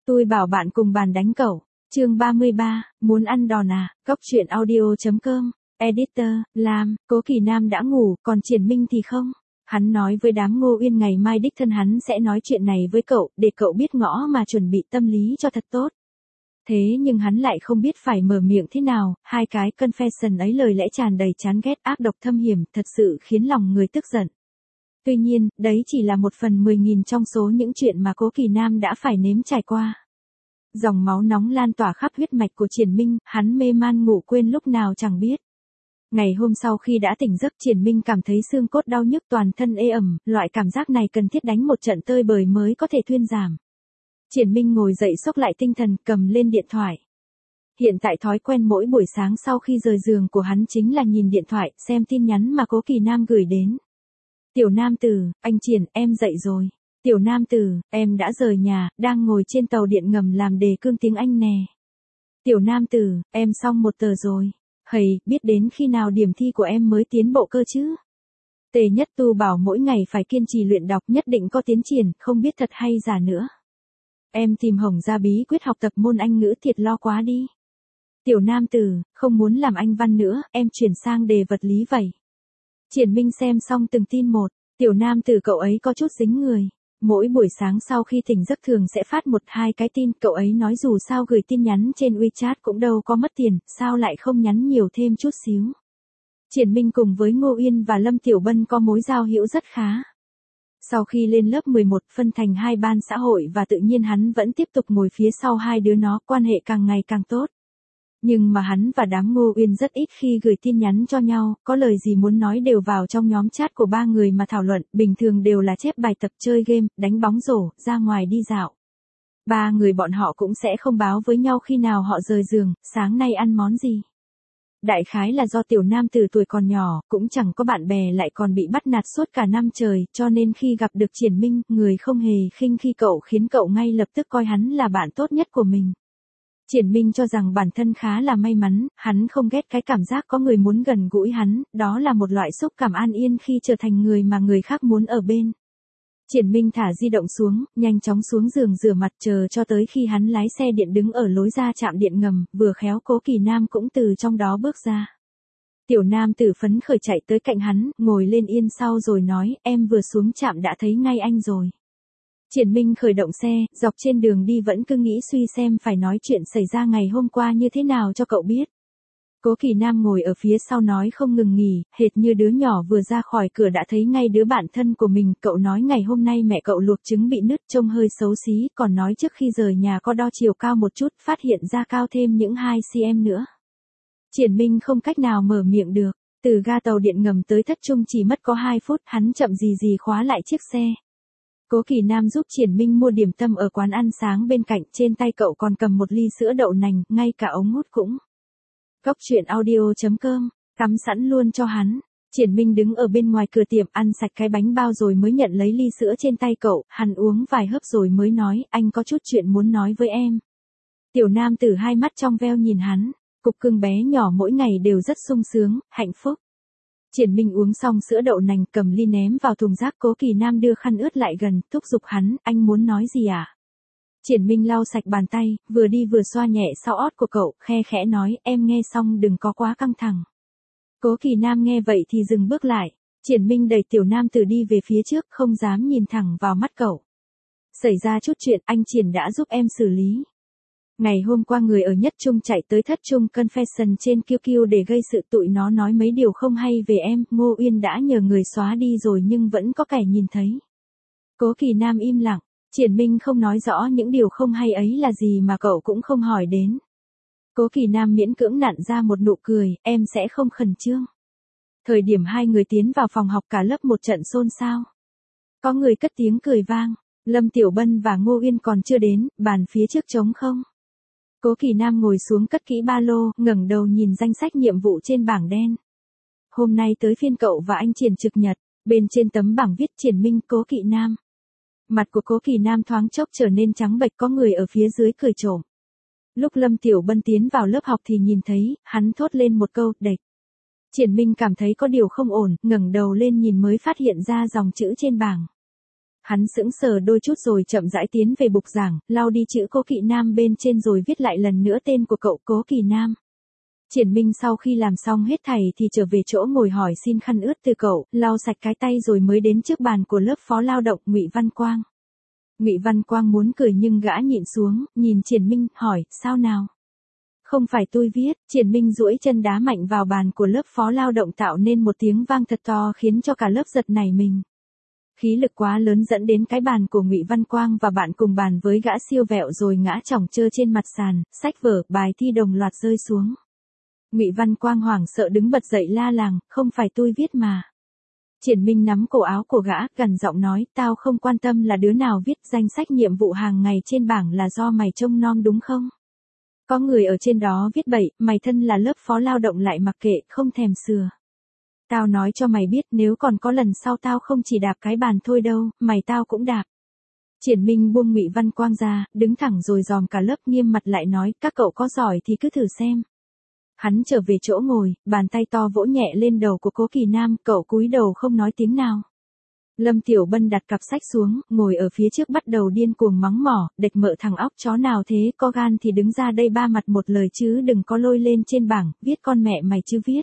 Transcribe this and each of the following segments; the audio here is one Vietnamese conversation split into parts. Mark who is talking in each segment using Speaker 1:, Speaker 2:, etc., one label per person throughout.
Speaker 1: Tôi bảo bạn cùng bàn đánh cậu. Chương 33, muốn ăn đòn à? Cóc truyện audio.com. Editor, Lam, Cố Kỳ Nam đã ngủ, còn Triển Minh thì không. Hắn nói với đám Ngô Uyên ngày mai đích thân hắn sẽ nói chuyện này với cậu, để cậu biết ngõ mà chuẩn bị tâm lý cho thật tốt. Thế nhưng hắn lại không biết phải mở miệng thế nào, hai cái confession ấy lời lẽ tràn đầy chán ghét ác độc thâm hiểm, thật sự khiến lòng người tức giận. Tuy nhiên, đấy chỉ là 1/10.000 trong số những chuyện mà Cố Kỳ Nam đã phải nếm trải qua. Dòng máu nóng lan tỏa khắp huyết mạch của Triển Minh, hắn mê man ngủ quên lúc nào chẳng biết. Ngày hôm sau khi đã tỉnh giấc, Triển Minh cảm thấy xương cốt đau nhức toàn thân ê ẩm, loại cảm giác này cần thiết đánh một trận tơi bời mới có thể thuyên giảm. Triển Minh ngồi dậy xốc lại tinh thần, cầm lên điện thoại. Hiện tại thói quen mỗi buổi sáng sau khi rời giường của hắn chính là nhìn điện thoại, xem tin nhắn mà Cố Kỳ Nam gửi đến. Tiểu Nam Tử, anh Triển, em dậy rồi. Tiểu Nam Tử, em đã rời nhà, đang ngồi trên tàu điện ngầm làm đề cương tiếng Anh nè. Tiểu Nam Tử, em xong một tờ rồi. Hầy, biết đến khi nào điểm thi của em mới tiến bộ cơ chứ? Tề Nhất Tu bảo mỗi ngày phải kiên trì luyện đọc nhất định có tiến triển, không biết thật hay giả nữa. Em tìm Hồng ra bí quyết học tập môn Anh ngữ thiệt lo quá đi. Tiểu Nam Tử, không muốn làm Anh văn nữa, em chuyển sang đề vật lý vậy. Triển Minh xem xong từng tin một, Tiểu Nam Tử cậu ấy có chút dính người. Mỗi buổi sáng sau khi tỉnh giấc thường sẽ phát 1-2 cái tin, cậu ấy nói dù sao gửi tin nhắn trên WeChat cũng đâu có mất tiền, sao lại không nhắn nhiều thêm chút xíu. Triển Minh cùng với Ngô Uyên và Lâm Tiểu Bân có mối giao hữu rất khá. Sau khi lên lớp 11 phân thành hai ban xã hội và tự nhiên hắn vẫn tiếp tục ngồi phía sau hai đứa nó, quan hệ càng ngày càng tốt. Nhưng mà hắn và đám Ngô Uyên rất ít khi gửi tin nhắn cho nhau, có lời gì muốn nói đều vào trong nhóm chat của ba người mà thảo luận, bình thường đều là chép bài tập, chơi game, đánh bóng rổ, ra ngoài đi dạo. Ba người bọn họ cũng sẽ không báo với nhau khi nào họ rời giường, sáng nay ăn món gì. Đại khái là do Tiểu Nam Tử tuổi còn nhỏ, cũng chẳng có bạn bè lại còn bị bắt nạt suốt cả năm trời, cho nên khi gặp được Triển Minh, người không hề khinh khi cậu khiến cậu ngay lập tức coi hắn là bạn tốt nhất của mình. Triển Minh cho rằng bản thân khá là may mắn, hắn không ghét cái cảm giác có người muốn gần gũi hắn, đó là một loại xúc cảm an yên khi trở thành người mà người khác muốn ở bên. Triển Minh thả di động xuống, nhanh chóng xuống giường rửa mặt chờ cho tới khi hắn lái xe điện đứng ở lối ra trạm điện ngầm, vừa khéo Cố Kỳ Nam cũng từ trong đó bước ra. Tiểu Nam Tử phấn khởi chạy tới cạnh hắn, ngồi lên yên sau rồi nói, em vừa xuống trạm đã thấy ngay anh rồi. Triển Minh khởi động xe, dọc trên đường đi vẫn cứ nghĩ suy xem phải nói chuyện xảy ra ngày hôm qua như thế nào cho cậu biết. Cố Kỳ Nam ngồi ở phía sau nói không ngừng nghỉ, hệt như đứa nhỏ vừa ra khỏi cửa đã thấy ngay đứa bạn thân của mình. Cậu nói ngày hôm nay mẹ cậu luộc trứng bị nứt trông hơi xấu xí, còn nói trước khi rời nhà có đo chiều cao một chút, phát hiện ra cao thêm những 2 cm nữa. Triển Minh không cách nào mở miệng được, từ ga tàu điện ngầm tới Thất Trung chỉ mất có 2 phút, hắn chậm gì khóa lại chiếc xe. Cố Kỳ Nam giúp Triển Minh mua điểm tâm ở quán ăn sáng bên cạnh, trên tay cậu còn cầm một ly sữa đậu nành, ngay cả ống hút cũng. Cóc truyện audio.com, cắm sẵn luôn cho hắn. Triển Minh đứng ở bên ngoài cửa tiệm ăn sạch cái bánh bao rồi mới nhận lấy ly sữa trên tay cậu, hắn uống vài hớp rồi mới nói, anh có chút chuyện muốn nói với em. Tiểu Nam Tử hai mắt trong veo nhìn hắn, cục cưng bé nhỏ mỗi ngày đều rất sung sướng, hạnh phúc. Triển Minh uống xong sữa đậu nành cầm ly ném vào thùng rác. Cố Kỳ Nam đưa khăn ướt lại gần, thúc giục hắn, anh muốn nói gì à? Triển Minh lau sạch bàn tay, vừa đi vừa xoa nhẹ sau ót của cậu, khe khẽ nói, em nghe xong đừng có quá căng thẳng. Cố Kỳ Nam nghe vậy thì dừng bước lại. Triển Minh đẩy Tiểu Nam Tử đi về phía trước, không dám nhìn thẳng vào mắt cậu. Xảy ra chút chuyện, anh Triển đã giúp em xử lý. Ngày hôm qua người ở Nhất Trung chạy tới Thất Trung confession trên QQ để gây sự, tụi nó nói mấy điều không hay về em, Ngô Uyên đã nhờ người xóa đi rồi nhưng vẫn có kẻ nhìn thấy. Cố Kỳ Nam im lặng, Triển Minh không nói rõ những điều không hay ấy là gì mà cậu cũng không hỏi đến. Cố Kỳ Nam miễn cưỡng nặn ra một nụ cười, em sẽ không khẩn trương. Thời điểm hai người tiến vào phòng học cả lớp một trận xôn xao. Có người cất tiếng cười vang, Lâm Tiểu Bân và Ngô Uyên còn chưa đến, bàn phía trước trống không. Cố Kỳ Nam ngồi xuống cất kỹ ba lô, ngẩng đầu nhìn danh sách nhiệm vụ trên bảng đen. Hôm nay tới phiên cậu và anh Triển trực nhật, bên trên tấm bảng viết Triển Minh, Cố Kỳ Nam. Mặt của Cố Kỳ Nam thoáng chốc trở nên trắng bệch, có người ở phía dưới cười trộm. Lúc Lâm Tiểu Bân tiến vào lớp học thì nhìn thấy, hắn thốt lên một câu, đệch. Triển Minh cảm thấy có điều không ổn, ngẩng đầu lên nhìn mới phát hiện ra dòng chữ trên bảng. Hắn sững sờ đôi chút rồi chậm rãi tiến về bục giảng, lau đi chữ Cố Kỵ Nam bên trên rồi viết lại lần nữa tên của cậu Cố Kỳ Nam. Triển Minh sau khi làm xong hết thảy thì trở về chỗ ngồi hỏi xin khăn ướt từ cậu, lau sạch cái tay rồi mới đến trước bàn của lớp phó lao động Ngụy Văn Quang. Ngụy Văn Quang muốn cười nhưng gã nhịn xuống, nhìn Triển Minh, hỏi, sao nào? Không phải tôi viết. Triển Minh duỗi chân đá mạnh vào bàn của lớp phó lao động tạo nên một tiếng vang thật to khiến cho cả lớp giật nảy mình. Khí lực quá lớn dẫn đến cái bàn của Ngụy Văn Quang và bạn cùng bàn với gã siêu vẹo rồi ngã chỏng trơ trên mặt sàn, sách vở, bài thi đồng loạt rơi xuống. Ngụy Văn Quang hoảng sợ đứng bật dậy la làng, không phải tôi viết mà. Triển Minh nắm cổ áo của gã, gằn giọng nói, tao không quan tâm là đứa nào viết, danh sách nhiệm vụ hàng ngày trên bảng là do mày trông nom đúng không? Có người ở trên đó viết bậy, mày thân là lớp phó lao động lại mặc kệ, không thèm sửa. Tao nói cho mày biết nếu còn có lần sau tao không chỉ đạp cái bàn thôi đâu, mày tao cũng đạp. Triển Minh buông Ngụy Văn Quang ra, đứng thẳng rồi dòm cả lớp nghiêm mặt lại nói, các cậu có giỏi thì cứ thử xem. Hắn trở về chỗ ngồi, bàn tay to vỗ nhẹ lên đầu của Cố Kỳ Nam, cậu cúi đầu không nói tiếng nào. Lâm Tiểu Bân đặt cặp sách xuống, ngồi ở phía trước bắt đầu điên cuồng mắng mỏ, đệt mợ thằng óc chó nào thế, có gan thì đứng ra đây ba mặt một lời chứ đừng có lôi lên trên bảng, viết con mẹ mày chứ viết.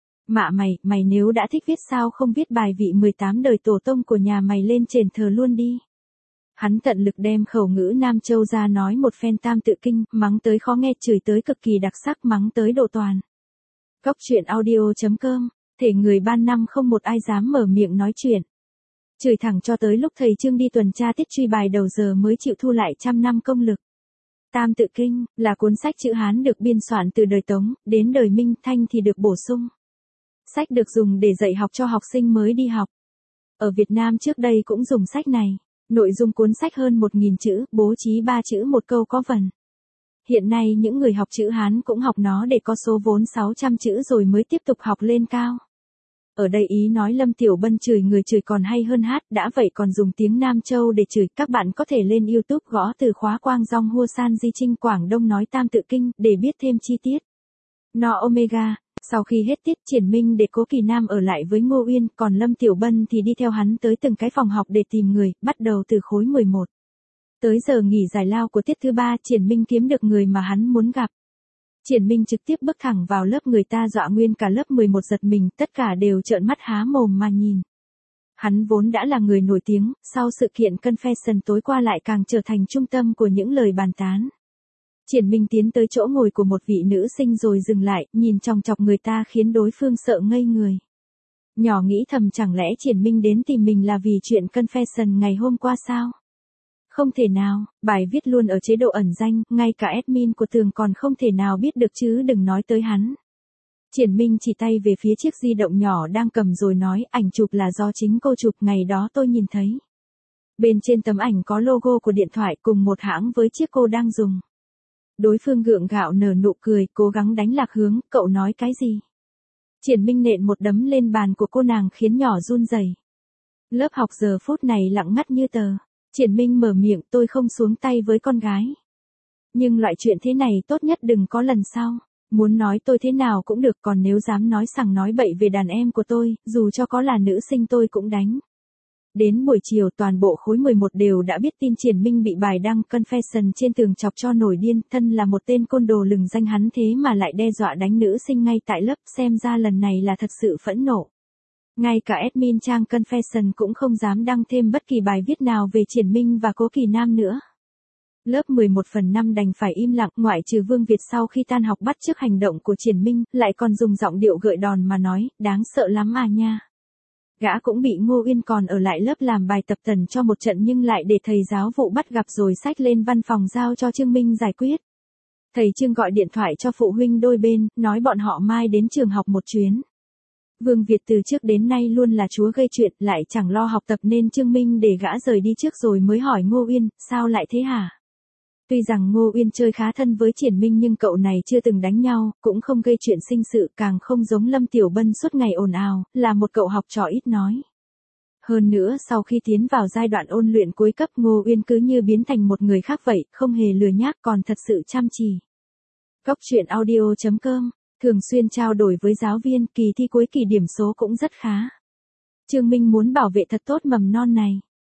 Speaker 1: Mạ mày nếu đã thích viết sao không viết bài vị 18 đời tổ tông của nhà mày lên trên thờ luôn đi. Hắn tận lực đem khẩu ngữ Nam Châu ra nói một phen tam tự kinh, mắng tới khó nghe, chửi tới cực kỳ đặc sắc, mắng tới độ toàn. Cóc truyện audio.com, thể người ban năm không một ai dám mở miệng nói chuyện. Chửi thẳng cho tới lúc thầy Trương đi tuần tra tiết truy bài đầu giờ mới chịu thu lại 100 năm công lực. Tam tự kinh, là cuốn sách chữ Hán được biên soạn từ đời Tống, đến đời Minh Thanh thì được bổ sung. Sách được dùng để dạy học cho học sinh mới đi học. Ở Việt Nam trước đây cũng dùng sách này. Nội dung cuốn sách hơn 1.000 chữ, bố trí 3 chữ một câu có vần. Hiện nay những người học chữ Hán cũng học nó để có số vốn 600 chữ rồi mới tiếp tục học lên cao. Ở đây ý nói Lâm Tiểu Bân chửi người chửi còn hay hơn hát, đã vậy còn dùng tiếng Nam Châu để chửi. Các bạn có thể lên YouTube gõ từ khóa Quang Dong Hua San Di Trinh Quảng Đông nói tam tự kinh để biết thêm chi tiết. No Omega. Sau khi hết tiết Triển Minh để Cố Kỳ Nam ở lại với Ngô Uyên, còn Lâm Tiểu Bân thì đi theo hắn tới từng cái phòng học để tìm người, bắt đầu từ khối 11. Tới giờ nghỉ giải lao của tiết thứ 3, Triển Minh kiếm được người mà hắn muốn gặp. Triển Minh trực tiếp bước thẳng vào lớp, người ta dọa nguyên cả lớp 11 giật mình, tất cả đều trợn mắt há mồm mà nhìn. Hắn vốn đã là người nổi tiếng, sau sự kiện Confession tối qua lại càng trở thành trung tâm của những lời bàn tán. Triển Minh tiến tới chỗ ngồi của một vị nữ sinh rồi dừng lại, nhìn chòng chọc người ta khiến đối phương sợ ngây người. Nhỏ nghĩ thầm chẳng lẽ Triển Minh đến tìm mình là vì chuyện Confession ngày hôm qua sao? Không thể nào, bài viết luôn ở chế độ ẩn danh, ngay cả admin của tường còn không thể nào biết được chứ đừng nói tới hắn. Triển Minh chỉ tay về phía chiếc di động nhỏ đang cầm rồi nói, ảnh chụp là do chính cô chụp, ngày đó tôi nhìn thấy. Bên trên tấm ảnh có logo của điện thoại cùng một hãng với chiếc cô đang dùng. Đối phương gượng gạo nở nụ cười, cố gắng đánh lạc hướng, cậu nói cái gì? Triển Minh nện một đấm lên bàn của cô nàng khiến nhỏ run rẩy. Lớp học giờ phút này lặng ngắt như tờ. Triển Minh mở miệng, tôi không xuống tay với con gái. Nhưng loại chuyện thế này tốt nhất đừng có lần sau. Muốn nói tôi thế nào cũng được, còn nếu dám nói sằng nói bậy về đàn em của tôi, dù cho có là nữ sinh tôi cũng đánh. Đến buổi chiều toàn bộ khối 11 đều đã biết tin Triển Minh bị bài đăng Confession trên tường chọc cho nổi điên, thân là một tên côn đồ lừng danh hắn thế mà lại đe dọa đánh nữ sinh ngay tại lớp, xem ra lần này là thật sự phẫn nộ. Ngay cả admin trang Confession cũng không dám đăng thêm bất kỳ bài viết nào về Triển Minh và Cố Kỳ Nam nữa. Lớp 11/5 đành phải im lặng, ngoại trừ Vương Việt sau khi tan học bắt chước hành động của Triển Minh, lại còn dùng giọng điệu gợi đòn mà nói, đáng sợ lắm à nha. Gã cũng bị Ngô Uyên còn ở lại lớp làm bài tập tần cho một trận nhưng lại để thầy giáo vụ bắt gặp rồi xách lên văn phòng giao cho Trương Minh giải quyết. Thầy Trương gọi điện thoại cho phụ huynh đôi bên, nói bọn họ mai đến trường học một chuyến. Vương Việt từ trước đến nay luôn là chúa gây chuyện, lại chẳng lo học tập nên Trương Minh để gã rời đi trước rồi mới hỏi Ngô Uyên, sao lại thế hả? Tuy rằng Ngô Uyên chơi khá thân với Triển Minh nhưng cậu này chưa từng đánh nhau, cũng không gây chuyện sinh sự, càng không giống Lâm Tiểu Bân suốt ngày ồn ào, là một cậu học trò ít nói. Hơn nữa sau khi tiến vào giai đoạn ôn luyện cuối cấp, Ngô Uyên cứ như biến thành một người khác vậy, không hề lừa nhác còn thật sự chăm chỉ. Cóc truyện audio.com, thường xuyên trao đổi với giáo viên, kỳ thi cuối kỳ điểm số cũng rất khá. Trương Minh muốn bảo vệ thật tốt mầm non này.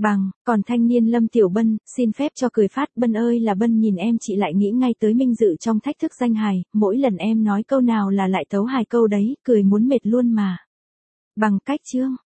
Speaker 1: Còn thanh niên Lâm Tiểu Bân, xin phép cho cười phát, Bân ơi là Bân, nhìn em chị lại nghĩ ngay tới Minh Dự trong Thách Thức Danh Hài, mỗi lần em nói câu nào là lại tấu hài câu đấy, cười muốn mệt luôn mà. Cách Chương